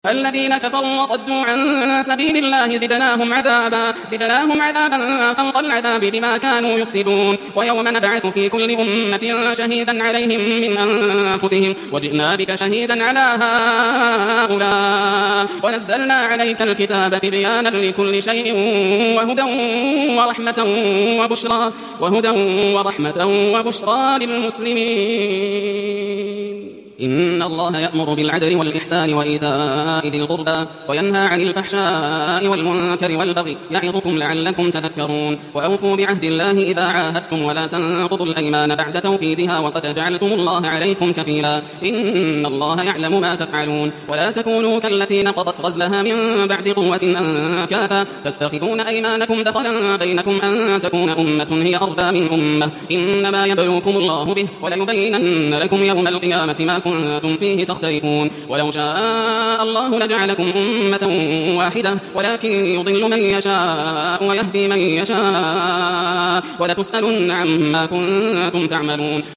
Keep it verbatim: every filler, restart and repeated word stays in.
الذين كفروا وصدوا عن سبيل الله زدناهم عذابا زدناهم عذابا فوق العذاب بما كانوا يفسدون ويوم نبعث في كل أمة شهيدا عليهم من أنفسهم وجئنا بك شهيدا على هؤلاء ونزلنا عليك الكتاب تبيانا لكل شيء وهدى ورحمة وبشرى وهدى ورحمة وبشرى للمسلمين. إن الله يأمر بالعدل والإحسان وإيتاء ذي القربى وينهى عن الفحشاء والمنكر والبغي يعظكم لعلكم تذكرون. وأوفوا بعهد الله إذا عاهدتم ولا تنقضوا الأيمان بعد توكيدها وقد جعلتم الله عليكم كفيلا إن الله يعلم ما تفعلون. ولا تكونوا كالتي نقضت غزلها من بعد قوة أنكاثا تتخذون أيمانكم دخلا بينكم أن تكون أمة هي أربى من أمة إنما يبلوكم الله به وليبينن لكم يوم القيامة ما كنتم فيه تختلفون. ولو شاء الله لجعلكم أمة واحدة ولكن يضل من يشاء ويهدي من يشاء ولتسألن عما كنتم تعملون.